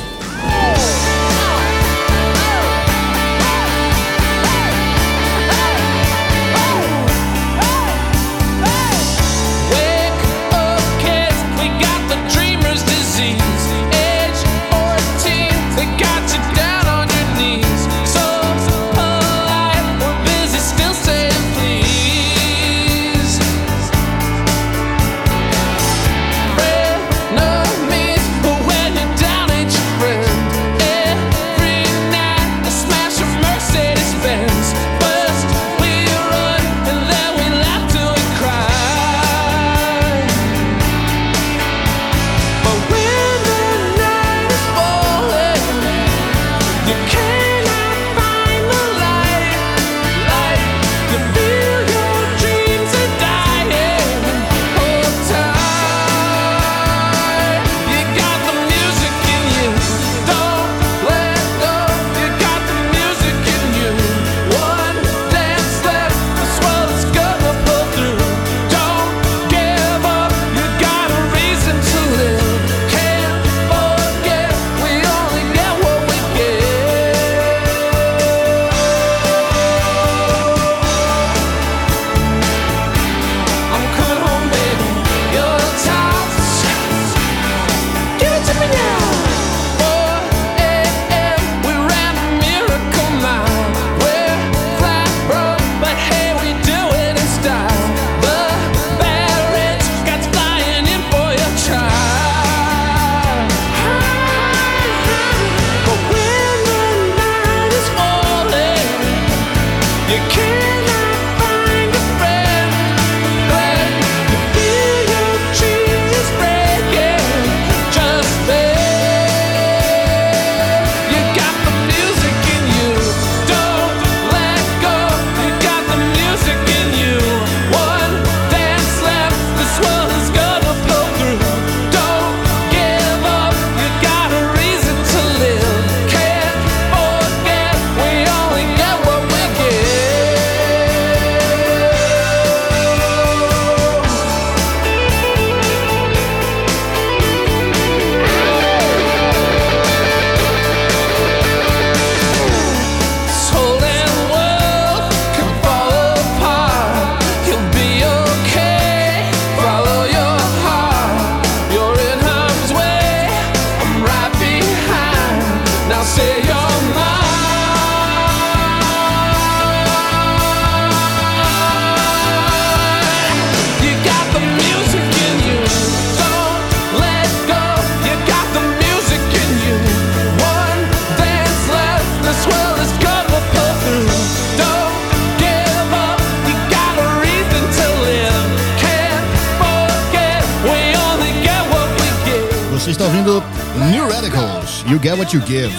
Você está ouvindo New Radicals, You Get What You Give.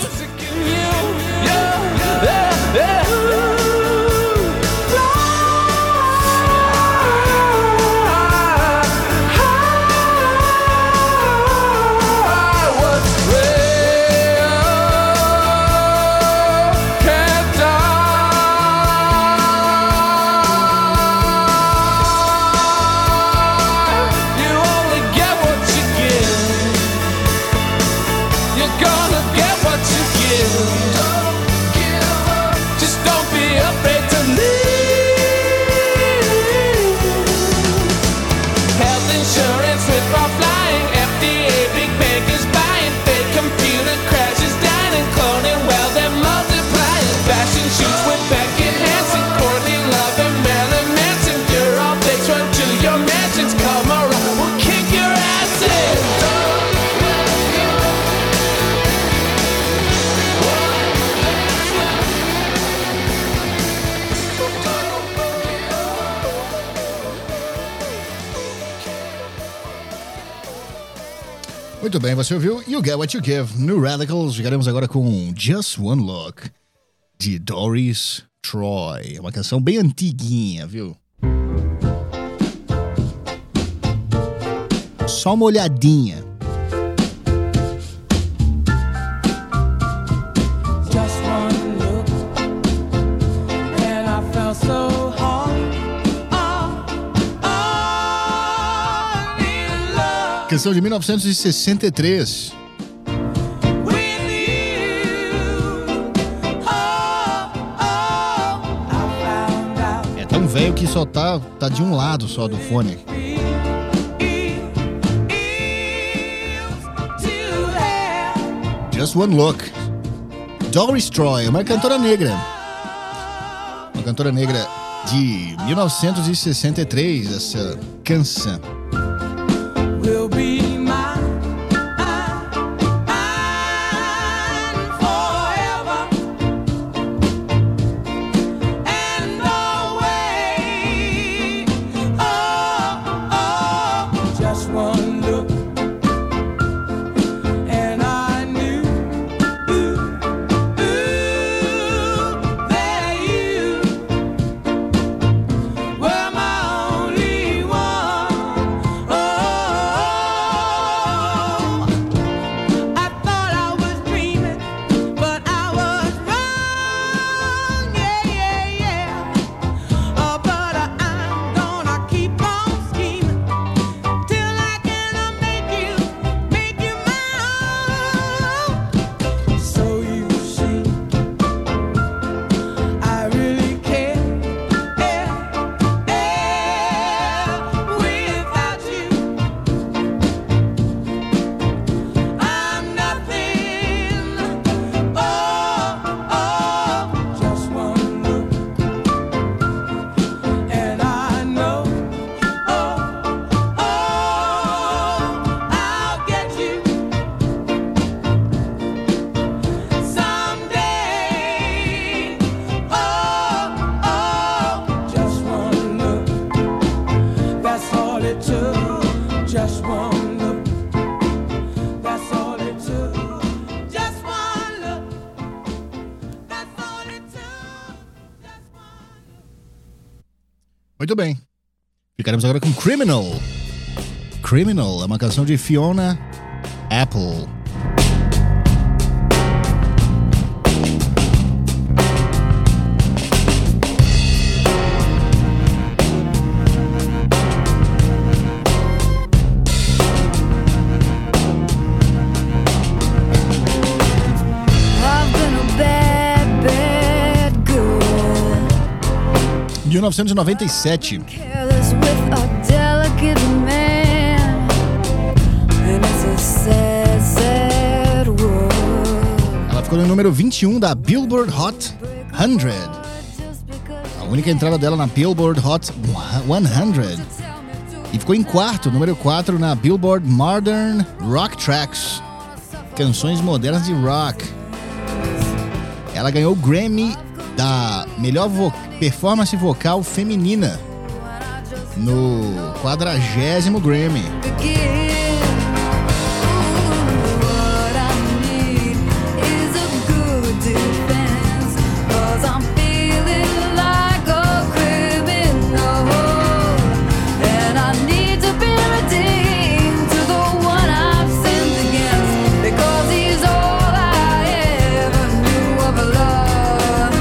You're gonna get what you give. Muito bem, você ouviu You Get What You Give no Radicals. Chegaremos agora com Just One Look, de Doris Troy. É uma canção bem antiguinha, viu? Só uma olhadinha. Just one look, and I felt so hard. Oh, oh, need love Canção de mil novecentos e sessenta e três. with you. Oh, oh, I found out É tão velho que só tá, tá de um lado só do fone. it is to have Just One Look. Doris Troy, uma cantora negra. Uma cantora negra de mil novecentos e sessenta e três, essa canção. will be mine forever and always. Oh, oh, just one look, and I knew, ooh, ooh, that you were my only one. Oh, I thought I was dreaming, but I was wrong. Yeah, yeah, yeah. Oh, but I, I'm gonna keep on scheming till I can uh, make you, make you mine. So you see, I really care, eh, eh, without you. I'm nothing. Oh, oh, just one look, and I know. Oh, oh, I'll get you someday. Oh, oh, just one look. That's all it took. Just one look. That's all it took. Just one look. That's all it took. Just one. Muito bem. Ficaremos agora com Criminal. Criminal é uma canção de Fiona Apple. I've been a bad, bad girl, mil novecentos e noventa e sete. careless with a delicate man, and it's a sad, sad world. Ela ficou no número vinte e um da Billboard Hot cem. Just because A única entrada dela na Billboard Hot cem. E ficou em quarto, número quatro na Billboard Modern Rock Tracks. Canções modernas de rock. Ela ganhou o Grammy da melhor vo- performance vocal feminina no quadragésimo Grammy. begin. Ooh, what I need is a good defense, 'cause I'm feeling like a criminal, and I need to be redeemed to the one I've sinned against, because he's all I ever knew of love.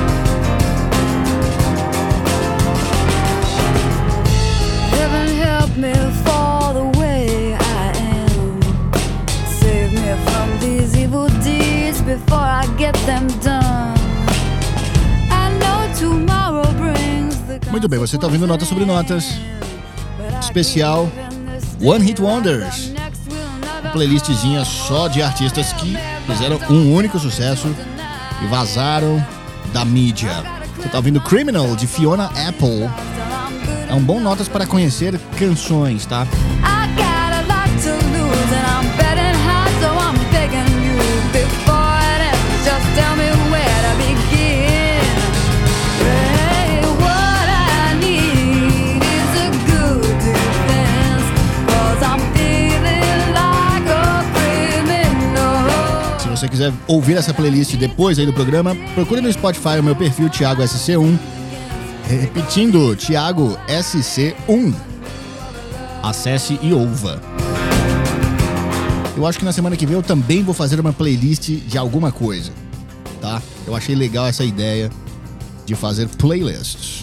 Heaven help me fall the way I am. Save me from these evil deeds before I get them done. I know tomorrow brings the Muito bem, você está ouvindo Notas sobre Notas. Especial One Hit Wonders. Uma playlistzinha só de artistas que fizeram um único sucesso e vazaram da mídia. Você está ouvindo Criminal, de Fiona Apple. É um bom Notas para conhecer canções, tá? I got a lot to lose, and I'm betting high, so I'm begging you before it ends, just tell me where to begin. Hey, what I need is a good defense, 'cause I'm feeling like a criminal. quiser ouvir essa playlist depois aí do programa, procure no Spotify o meu perfil Thiago S C um. Repetindo, Thiago S C um. Acesse e ouva. Eu acho que na semana que vem eu também vou fazer uma playlist de alguma coisa, tá? Eu achei legal essa ideia de fazer playlists.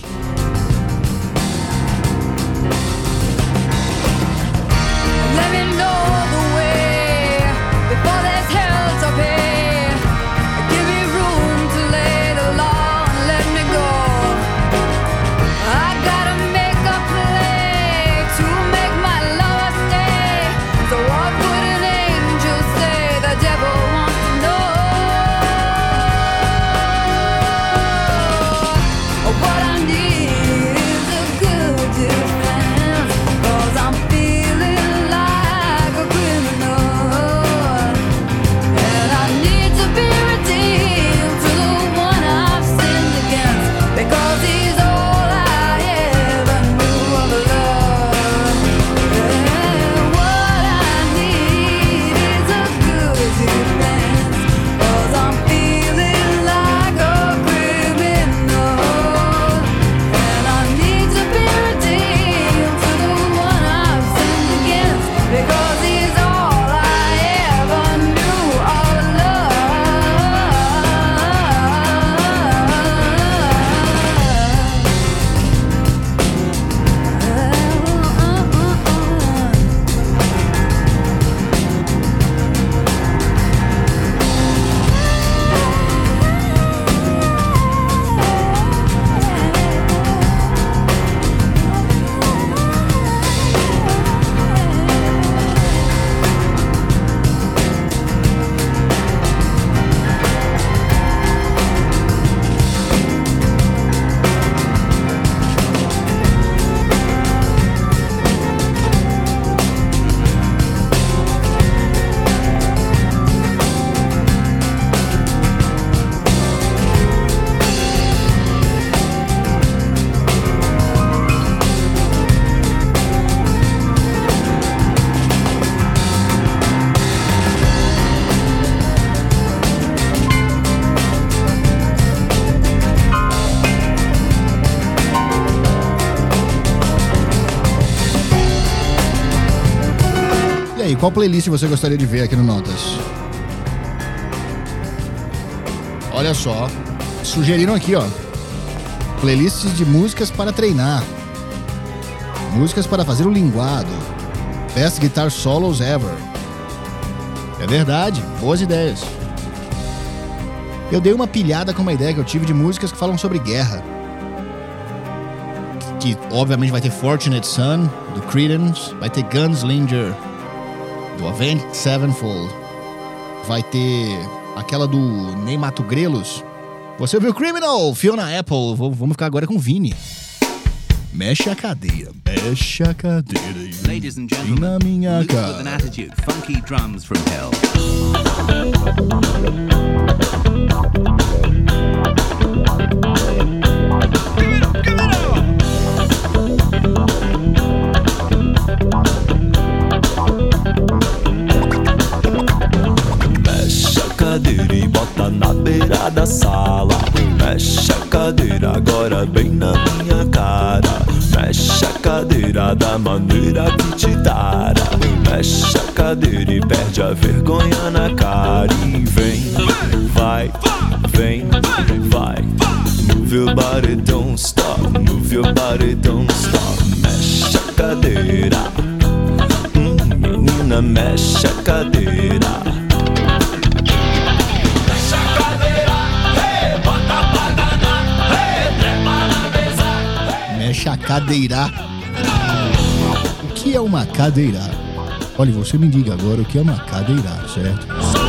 Let me know the way before there's hell to pay. Give me room to lay the law and let me go. I gotta make a play to make my lover stay. So what would an angel say? The devil wants to know. What I need is a good defense, 'cause I'm feeling like a criminal. And I need to be redeemed to the one I've sinned against, because he's all I ever knew of love. And what I need is a good defense, 'cause I'm feeling like a criminal. And I need to be redeemed to the one I've sinned against, because he's all I ever knew of love. E aí, qual playlist você gostaria de ver aqui no Notas? Olha só, sugeriram aqui, ó, playlists de músicas para treinar, músicas para fazer o linguado, Best Guitar Solos Ever. É verdade, boas ideias. Eu dei uma pilhada com uma ideia que eu tive de músicas que falam sobre guerra. Que obviamente vai ter Fortunate Son, do Creedence, vai ter Gunslinger, do Avenged Sevenfold, vai ter aquela do Ney Matogrelos. Você ouviu Criminal, Fiona Apple. V- vamos ficar agora com Vini. Mexe a cadeira, mexe a cadeira e Ladies and vem gentlemen, na minha Luke with an cara. attitude, funky drums from hell. Mexe a cadeira e bota na beira da sala. Mexe a cadeira agora bem na minha cara. Mexe a cadeira da maneira que te dara. Mexe a cadeira e perde a vergonha na cara. E vem, vai, vem, vai. Move your body, don't stop. Move your body, don't stop. Mexe a cadeira. Hum, menina, mexe a cadeira. Mexe a cadeira. O que é uma cadeira? Olha, você me diga agora o que é uma cadeira, certo?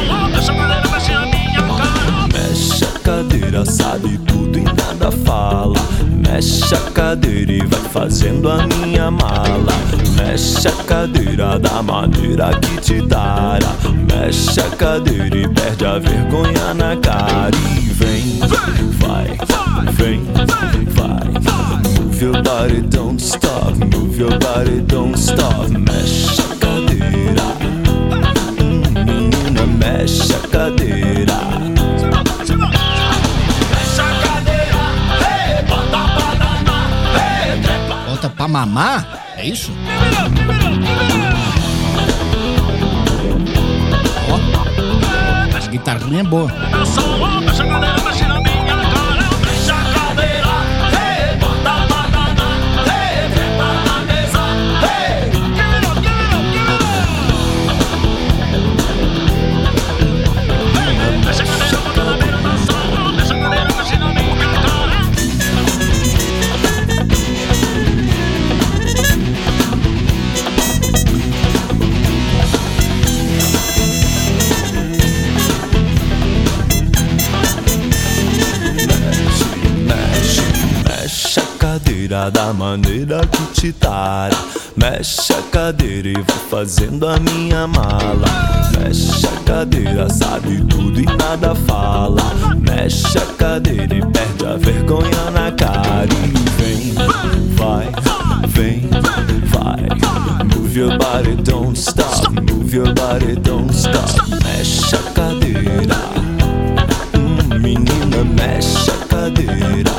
Mexe a cadeira, sabe tudo e nada fala. Mexe a cadeira e vai fazendo a minha mala. Mexe a cadeira da maneira que te dara. Mexe a cadeira e perde a vergonha na cara. E vem, vai, vem, vai. Move your body, don't stop. Move your body, don't stop. Mexe a cadeira. Hum, menina, mexe a cadeira. Pra mamar? É isso? Ó, essa guitarrinha é boa. cadeira da maneira que te tara. Mexe a cadeira e vou fazendo a minha mala. Mexe a cadeira, sabe tudo e nada fala. Mexe a cadeira e perde a vergonha na cara. E vem, vai, vem, vai. Move your body, don't stop. Move your body, don't stop. Mexe a cadeira, hum, menina, mexe a cadeira.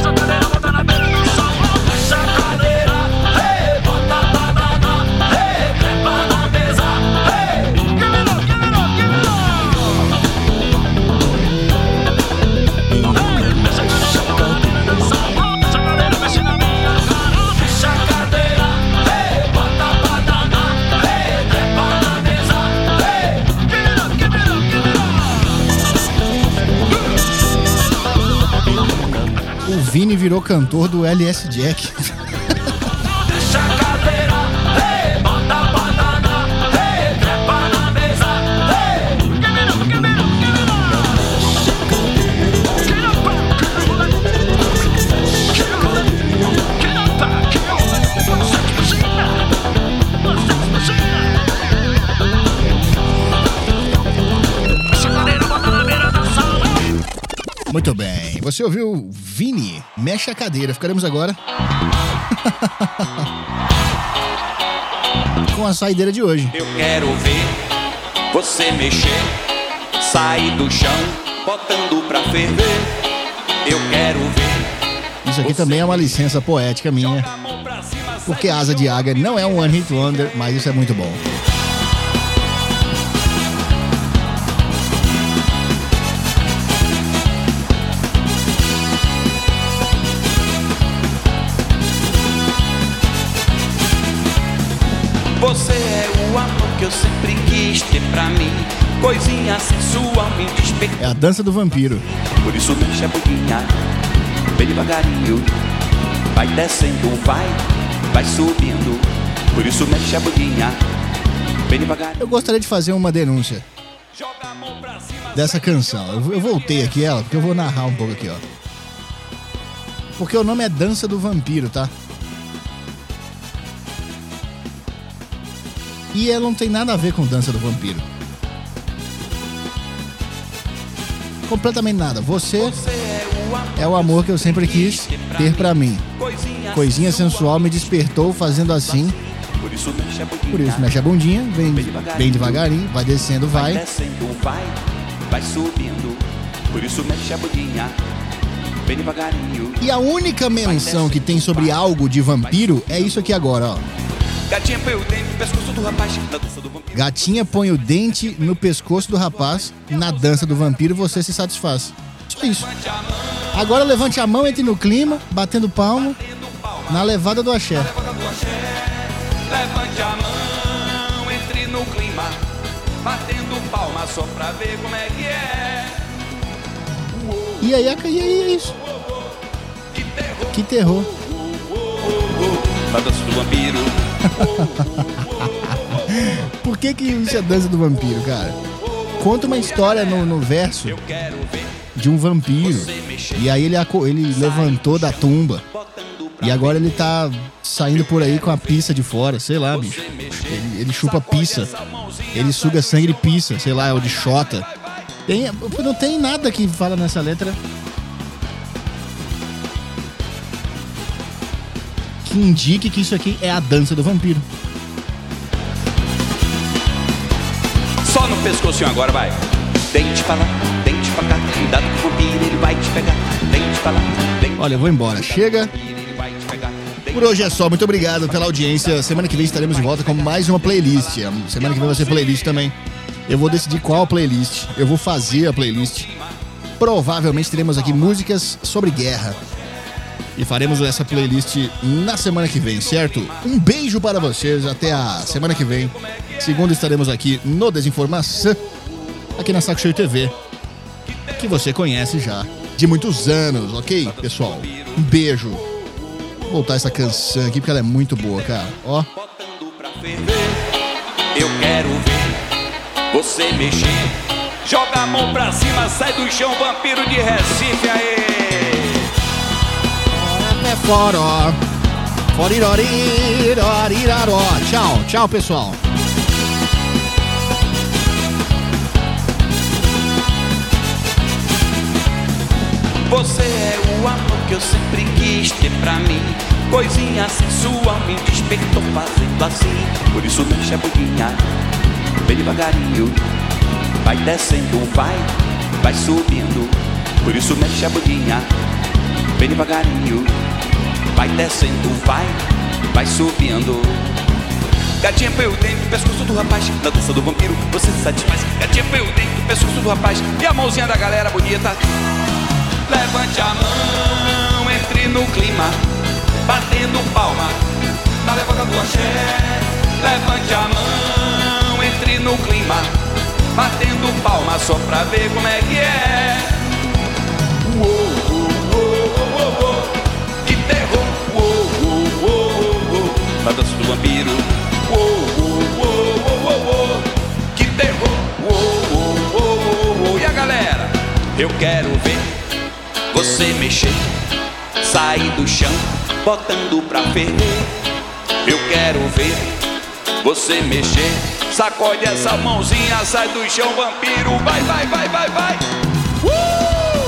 O Vini virou cantor do L S Jack. Muito bem, você ouviu Vini, Mexe a Cadeira. Ficaremos agora com a saideira de hoje. Eu quero ver você mexer, sair do chão, botando pra ferver. Eu quero ver. Isso aqui também é uma licença poética minha, porque Asa de Águia não é um One Hit Wonder, mas isso é muito bom. Você é o amor que eu sempre quis ter pra mim. Coisinha sensual me despertou. É a dança do vampiro. Por isso mexe a boquinha, bem devagarinho. Vai descendo, vai, vai subindo. Por isso mexe a boquinha, bem devagarinho. Eu gostaria de fazer uma denúncia dessa canção. Eu, eu voltei aqui ela, porque eu vou narrar um pouco aqui, ó. Porque o nome é Dança do Vampiro, tá? E ela não tem nada a ver com Dança do Vampiro. Completamente nada. Você é o amor que eu sempre quis ter pra mim. Coisinha sensual me despertou fazendo assim. Por isso mexe a bundinha, vem bem devagarinho, vai descendo, vai. Vai descendo, vai, vai subindo. Por isso mexe a bundinha, bem devagarinho. E a única menção que tem sobre algo de vampiro é isso aqui agora, ó. Gatinha põe o dente no pescoço do rapaz na dança do vampiro. Gatinha põe o dente no pescoço do rapaz na dança do vampiro, você se satisfaz. Só isso. Agora levante a mão, entre no clima, batendo palma, na levada do axé. Levante a mão, entre no clima, batendo palma só pra ver como é que é. E aí, e aí é isso. Que terror. Na dança do vampiro. Por que que isso é dança do vampiro, cara? Conta uma história no, no verso de um vampiro. E aí ele, ele levantou da tumba. E agora ele tá saindo por aí com a pizza de fora, sei lá, bicho. Ele, ele chupa pizza. Ele suga sangue de pizza, sei lá, é o de xota. Tem, não tem nada que fala nessa letra que indique que isso aqui é a dança do vampiro. Só no pescocinho agora, vai. Dente pra lá, dente pra cá. Cuidado com o vampiro, ele vai te pegar. Dente pra lá, dente. Olha, eu vou embora. Chega. Por hoje é só, muito obrigado pela audiência. Semana que vem estaremos de volta com mais uma playlist. Semana que vem vai ser playlist também. Eu vou decidir qual playlist, eu vou fazer a playlist. Provavelmente teremos aqui músicas sobre guerra. E faremos essa playlist na semana que vem, certo? Um beijo para vocês, até a semana que vem. Segunda estaremos aqui no Desinformação, aqui na Saco Cheio T V, que você conhece já de muitos anos, ok, pessoal? Um beijo. Vou voltar essa canção aqui porque ela é muito boa, cara. Ó. Eu quero ver você mexer. Joga a mão pra cima, sai do chão, vampiro de Recife, aê! É foró. Foriroriró. Tchau, tchau, pessoal. Você é o amor que eu sempre quis ter pra mim. Coisinha sensual me despertou fazendo assim. Por isso mexe a bundinha, bem devagarinho. Vai descendo, vai, vai subindo. Por isso mexe a bundinha, bem devagarinho. Vai descendo, vai, vai subindo. Gatinha põe o dente no pescoço do rapaz. Na dança do vampiro você se satisfaz. Gatinha põe o dente no pescoço do rapaz. E a mãozinha da galera bonita. Levante a mão, entre no clima, batendo palma na levada do axé. Levante a mão, entre no clima, batendo palma só pra ver como é que é. Uou, uou, uou, uou, uou. Que terror, uou, uou, uou, uou. Na dança do vampiro, uou, uou, uou, uou, uou. Que terror, uou, uou, uou, uou. E a galera, eu quero ver você mexer, sair do chão, botando pra ferver. Eu quero ver você mexer, sacode essa mãozinha, sai do chão, vampiro, vai, vai, vai, vai, vai. Uh!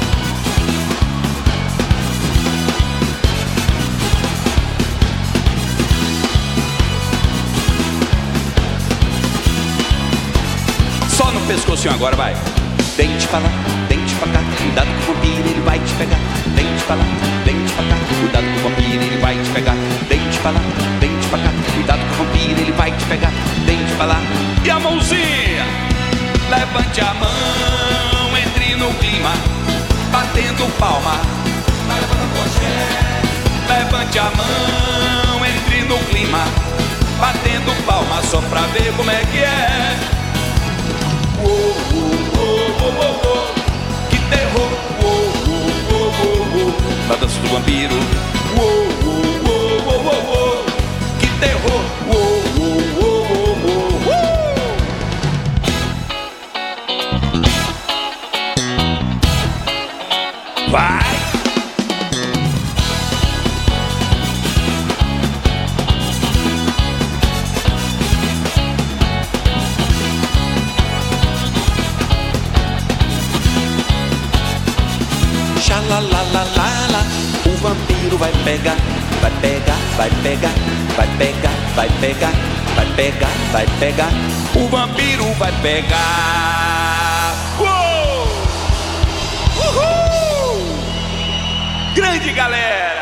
Só no pescocinho agora, vai. Dente pra lá, dente pra cá, cuidado com o vampiro, ele vai te pegar. Dente pra lá, dente pra cá, cuidado com o vampiro, ele vai te pegar. Dente pra lá, dente pra cá, cuidado com o vampiro, ele vai te pegar. Dente pra lá, e a mãozinha? Levante a mão, entre no clima, batendo palma na levada do axé. Levante a mão, entre no clima, batendo palma só pra ver como é que é. Uou, uou, uou, uou, uou. Que terror, uou, uou, uou, uou. Na dança do vampiro, uou, uou, uou, uou, uou. Que terror, uou, uou, uou, uou, uou. Vai! Xalalalala, o vampiro vai pegar, vai pegar, vai pegar, vai pegar, vai pegar, vai pegar, vai pegar. O vampiro vai pegar. Uou! Uhul! Grande galera!